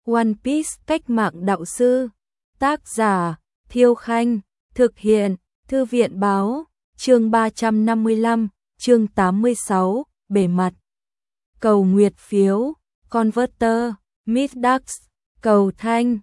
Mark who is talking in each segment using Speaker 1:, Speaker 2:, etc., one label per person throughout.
Speaker 1: One Piece cách mạng đạo sư. Tác giả Thiêu Khanh. Thực hiện Thư viện báo. Chương 355, chương 86, bề mặt. Cầu nguyệt phiếu, Converter, Midax, cầu thanh,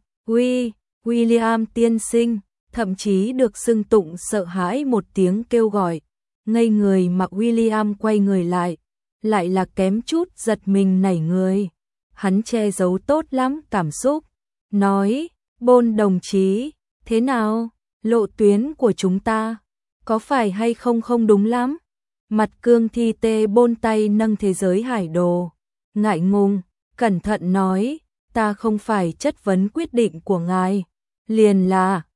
Speaker 1: William tiên sinh, thậm chí được xưng tụng sợ hãi một tiếng kêu gọi. Ngây người mà William quay người lại là kém chút giật mình nảy người. Hắn che giấu tốt lắm cảm xúc, nói, Bôn đồng chí, thế nào, lộ tuyến của chúng ta, có phải hay không không đúng lắm? Mặt cương thi tê Bôn tay nâng thế giới hải đồ, ngại ngùng, cẩn thận nói, ta không phải chất vấn quyết định của ngài, liền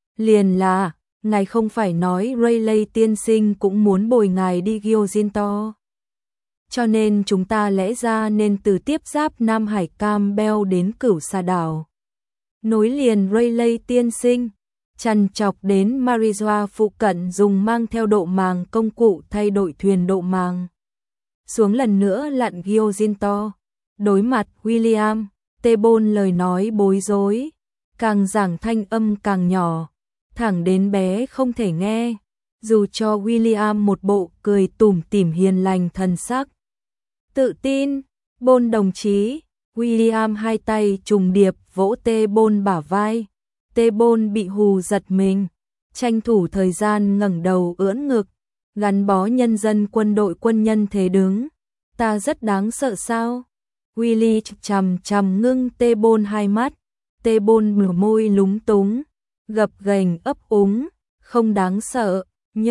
Speaker 1: là, ngài không phải nói Rayleigh tiên sinh cũng muốn bồi ngài đi Gyojin-to. Cho nên chúng ta lẽ ra nên từ tiếp giáp Nam Hải Campbell đến Cửu Sa Đảo. Nối liền Rayleigh tiên sinh, chằn chọc đến Marijoa phụ cận dùng mang theo độ màng công cụ thay đổi thuyền độ màng. Xuống lần nữa lặn Gyojin-to. Đối mặt William, T-Bone lời nói bối rối, càng giảng thanh âm càng nhỏ, thẳng đến bé không thể nghe, dù cho William một bộ cười tủm tỉm hiền lành thần sắc. Tự tin, Bôn đồng chí, William hai tay trùng điệp vỗ T-Bone bả vai. T-Bone bị hù giật mình, tranh thủ thời gian ngẩng đầu ưỡn ngực, gắn bó nhân dân quân đội quân nhân thế đứng. Ta rất đáng sợ sao? Willy chằm ngưng T-Bone hai mắt, T-Bone mở môi lúng túng, gập ghềnh ấp úng, không đáng sợ,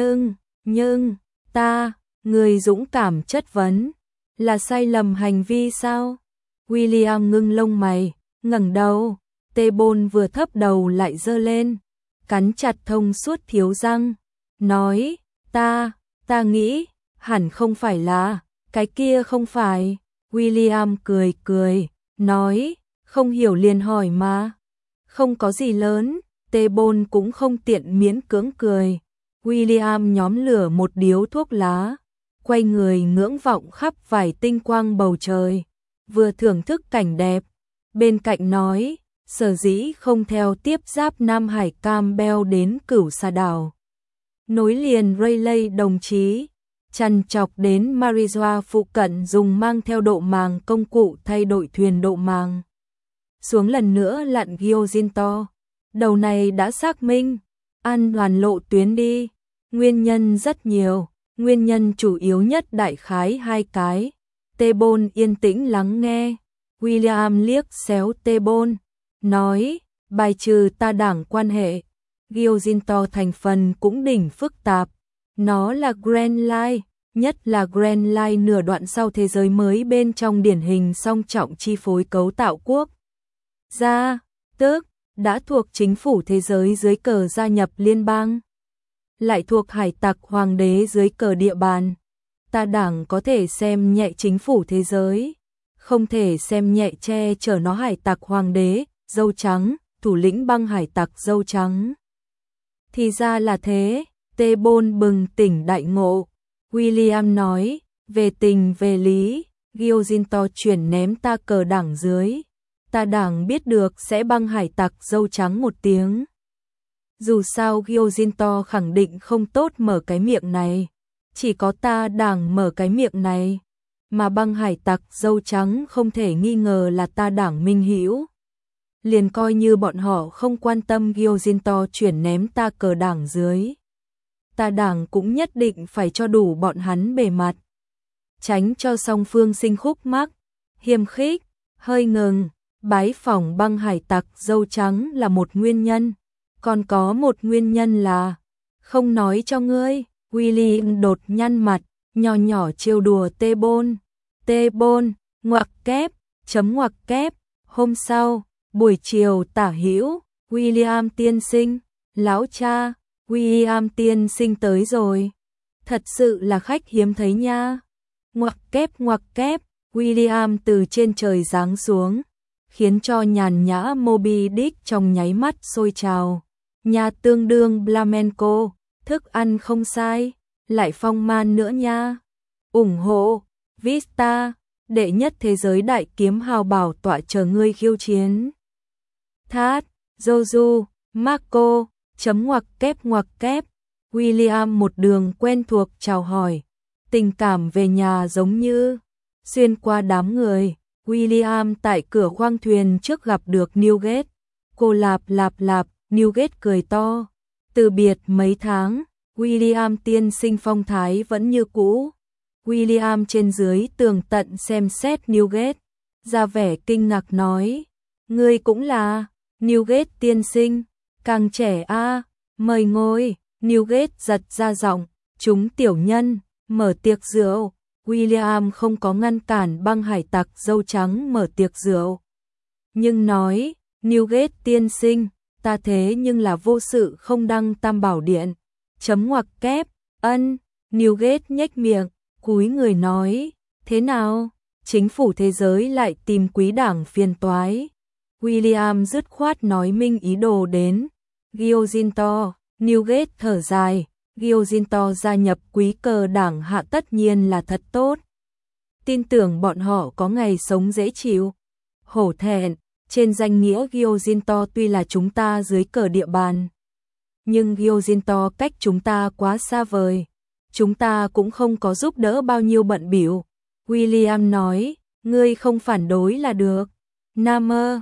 Speaker 1: nhưng, ta, người dũng cảm chất vấn, là sai lầm hành vi sao? William ngưng lông mày, ngẩng đầu, T-Bone vừa thấp đầu lại giơ lên, cắn chặt thông suốt thiếu răng, nói, ta nghĩ, hẳn không phải là, cái kia không phải. William cười, nói, không hiểu liền hỏi mà, không có gì lớn, T-Bone cũng không tiện miễn cưỡng cười. William nhóm lửa một điếu thuốc lá, quay người ngưỡng vọng khắp vài tinh quang bầu trời, vừa thưởng thức cảnh đẹp, bên cạnh nói, sở dĩ không theo tiếp giáp Nam Hải Campbell đến Cửu Sa Đảo. Nối liền Rayleigh đồng chí, chằn chọc đến Marijoa phụ cận dùng mang theo độ màng công cụ thay đổi thuyền độ màng. Xuống lần nữa lặn Gyojin-to. Đầu này đã xác minh, an toàn lộ tuyến đi. Nguyên nhân rất nhiều, nguyên nhân chủ yếu nhất đại khái hai cái. T-Bone yên tĩnh lắng nghe. William liếc xéo T-Bone, nói, bài trừ ta đảng quan hệ. Gyojin-to thành phần cũng đỉnh phức tạp. Nó là Grand Line, nhất là Grand Line nửa đoạn sau thế giới mới bên trong điển hình song trọng chi phối cấu tạo quốc gia, tức đã thuộc chính phủ thế giới dưới cờ gia nhập liên bang, lại thuộc hải tặc hoàng đế dưới cờ địa bàn. Ta đảng có thể xem nhẹ chính phủ thế giới, không thể xem nhẹ che chở nó hải tặc hoàng đế, dâu trắng, thủ lĩnh băng hải tặc dâu trắng. Thì ra là thế. T-Bone bừng tỉnh đại ngộ. William nói, về tình về lý, Gyojin-to chuyển ném ta cờ đảng dưới. Ta đảng biết được sẽ băng hải tặc dâu trắng một tiếng. Dù sao Gyojin-to khẳng định không tốt mở cái miệng này. Chỉ có ta đảng mở cái miệng này. Mà băng hải tặc dâu trắng không thể nghi ngờ là ta đảng minh hữu. Liền coi như bọn họ không quan tâm Gyojin-to chuyển ném ta cờ đảng dưới. Ta đảng cũng nhất định phải cho đủ bọn hắn bề mặt. Tránh cho song phương sinh khúc mắc, hiềm khích, hơi ngừng, bái phỏng băng hải tặc dâu trắng là một nguyên nhân. Còn có một nguyên nhân là, không nói cho ngươi, Willy đột nhăn mặt, nhỏ nhỏ trêu đùa T-Bone. T-Bone, ngoặc kép. Hôm sau, buổi chiều tả hữu, William tiên sinh, lão cha, William tiên sinh tới rồi. Thật sự là khách hiếm thấy nha. Ngoặc kép, William từ trên trời giáng xuống, khiến cho nhàn nhã Moby Dick trong nháy mắt sôi trào. Nhà tương đương Flamenco, thức ăn không sai, lại phong man nữa nha. Ủng hộ, Vista, đệ nhất thế giới đại kiếm hào bảo tọa chờ ngươi khiêu chiến. Thát, Joju, Marco, chấm ngoặc kép. William một đường quen thuộc chào hỏi. Tình cảm về nhà giống như xuyên qua đám người. William tại cửa khoang thuyền trước gặp được Newgate. Cô lạp, Newgate cười to. Từ biệt mấy tháng, William tiên sinh phong thái vẫn như cũ. William trên dưới tường tận xem xét Newgate, ra vẻ kinh ngạc nói, ngươi cũng là Newgate tiên sinh, càng trẻ a, mời ngồi. Newgate giật ra giọng, chúng tiểu nhân, mở tiệc rượu. William không có ngăn cản băng hải tặc dâu trắng mở tiệc rượu. Nhưng nói, Newgate tiên sinh, ta thế nhưng là vô sự không đăng tam bảo điện. Chấm ngoặc kép, ân, Newgate nhếch miệng, cúi người nói, thế nào, chính phủ thế giới lại tìm quý đảng phiền toái. William dứt khoát nói minh ý đồ đến. Giozinto, Newgate thở dài, Giozinto gia nhập quý cờ đảng hạ tất nhiên là thật tốt. Tin tưởng bọn họ có ngày sống dễ chịu. Hổ thẹn, trên danh nghĩa Giozinto tuy là chúng ta dưới cờ địa bàn. Nhưng Giozinto cách chúng ta quá xa vời. Chúng ta cũng không có giúp đỡ bao nhiêu bận bịu. William nói, ngươi không phản đối là được. Namer,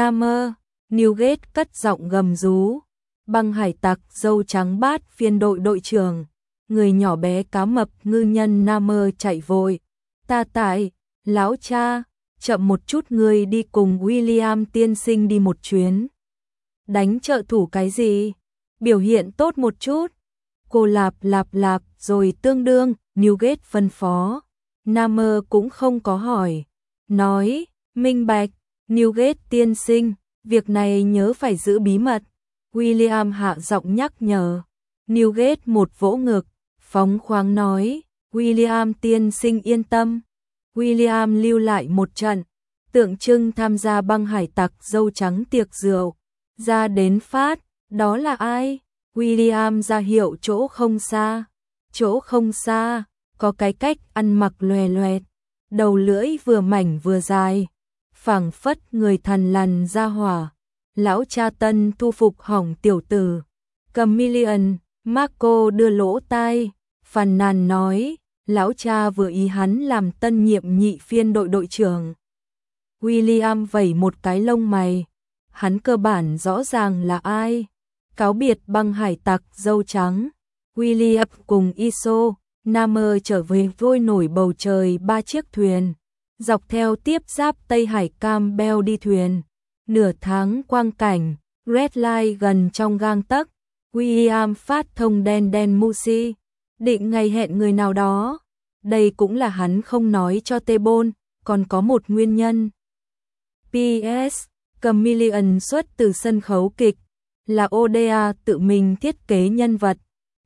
Speaker 1: Newgate cất giọng gầm rú. Băng hải tặc dâu trắng bát phiên đội trưởng. Người nhỏ bé cá mập ngư nhân Namer chạy vội. Ta tại, lão cha, chậm một chút, ngươi đi cùng William tiên sinh đi một chuyến. Đánh trợ thủ cái gì? Biểu hiện tốt một chút. Cô lạp, rồi tương đương, Newgate phân phó. Namer cũng không có hỏi. Nói, minh bạch, Newgate tiên sinh, việc này nhớ phải giữ bí mật. William hạ giọng nhắc nhở. Newgate một vỗ ngực, phóng khoáng nói, William tiên sinh yên tâm. William lưu lại một trận, tượng trưng tham gia băng hải tặc dâu trắng tiệc rượu. Ra đến phát, đó là ai? William ra hiệu chỗ không xa. Chỗ không xa, có cái cách ăn mặc loè loẹt, đầu lưỡi vừa mảnh vừa dài, phảng phất người thần lằn ra hỏa. Lão cha tân thu phục hỏng tiểu tử. Chameleon, Marco đưa lỗ tai, phàn nàn nói, lão cha vừa ý hắn làm tân nhiệm nhị phiên đội trưởng. William vẩy một cái lông mày, hắn cơ bản rõ ràng là ai. Cáo biệt băng hải tặc dâu trắng, William cùng Iso, Namer trở về vôi nổi bầu trời 3 chiếc thuyền, dọc theo tiếp giáp Tây Hải Campbell đi thuyền. Nửa tháng quang cảnh, Red Light gần trong gang tấc. William phát thông đen Musi, định ngày hẹn người nào đó. Đây cũng là hắn không nói cho T-Bone, còn có một nguyên nhân. P.S. Chameleon xuất từ sân khấu kịch, là Oda tự mình thiết kế nhân vật.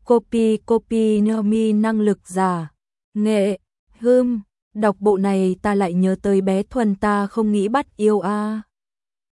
Speaker 1: Copy Naomi năng lực giả. Nghệ, đọc bộ này ta lại nhớ tới bé Thuần ta không nghĩ bắt yêu a.